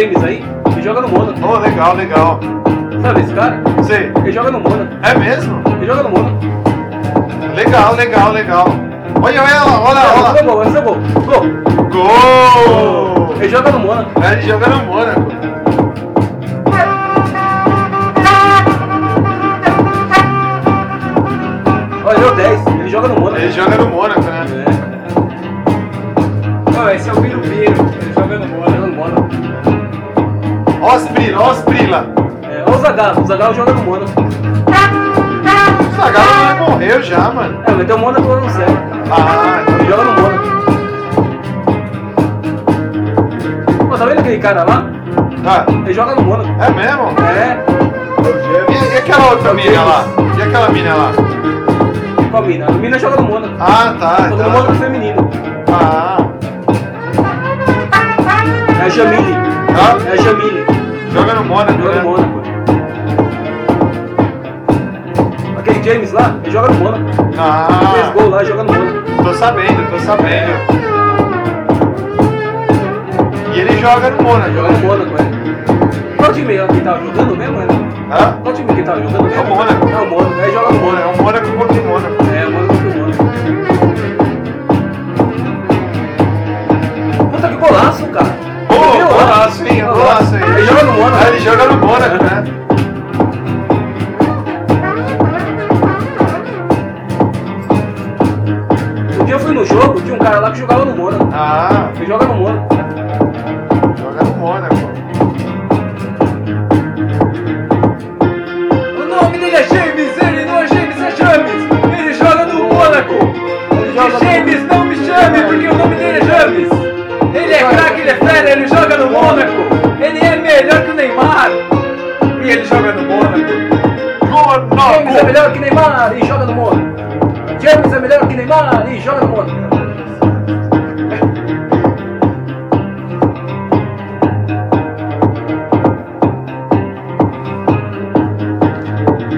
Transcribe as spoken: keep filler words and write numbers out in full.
James aí, ele joga no Mônaco. Oh, legal, legal. Sabe esse cara? Sei. Ele joga no Mônaco. É mesmo? Ele joga no Mônaco. Legal, legal, legal. Olha, olha lá, olha lá, olha lá. Gol, esse é gol. Gol. Gol! Ele joga no Mônaco. É, ele joga no Mônaco. Olha, ele é o dez. Ele joga no Mônaco. Ele joga no Mônaco, né? É. Ó, esse é o Birubiru. Ele joga no Joga no Mônaco. Mônaco. Ó as Brila, ó as Brila. É, olha o Zagallo. O Zagallo joga no Mônaco. O Zagallo morreu já, mano. É, mas tem o Mônaco lá no céu. Ah, Ele joga no Mônaco. Pô, tá vendo aquele cara lá? ah, Ele joga no Mônaco. é mesmo? É. E, e aquela outra mina lá? E aquela mina lá? Qual mina? A mina joga no Mônaco. Ah, tá. Joga no tá. Mônaco feminino. Ah, É a Jamile. ah, É a Jamile. joga no Mônaco, Joga né? no Mônaco. Aquele James lá, ele joga no Mônaco. Fez Ah, gol lá, joga no Mônaco. tô sabendo, tô sabendo. E ele joga no Mônaco, Joga no né? Mônaco, é. Qual time que tava jogando mesmo, é? Hã? Qual time que tava jogando mesmo? É o Mônaco. É o Mônaco, aí joga no É Mônaco. o Mônaco contra o Mônaco. É, o Mônaco contra o Mônaco. Puta que golaço, cara. Ô, Você viu? golaço, hein? Golaço aí. Ele joga no Mônaco. Ah, ele joga no Mônaco, né? Um dia eu fui no jogo, tinha um cara lá que jogava no Mônaco. Ah, Ele joga no Mônaco. joga no Mônaco. O nome dele é James, ele não é James, é James. Ele joga no Mônaco. joga E James, não me chame, porque o nome dele é James. Ele é craque, ele é fera, ele joga no Mônaco. Ele é melhor que o Neymar. E ele joga no Mônaco. James é Mônaco! melhor que Neymar e joga no Mônaco. James é melhor que Neymar e joga no Mônaco.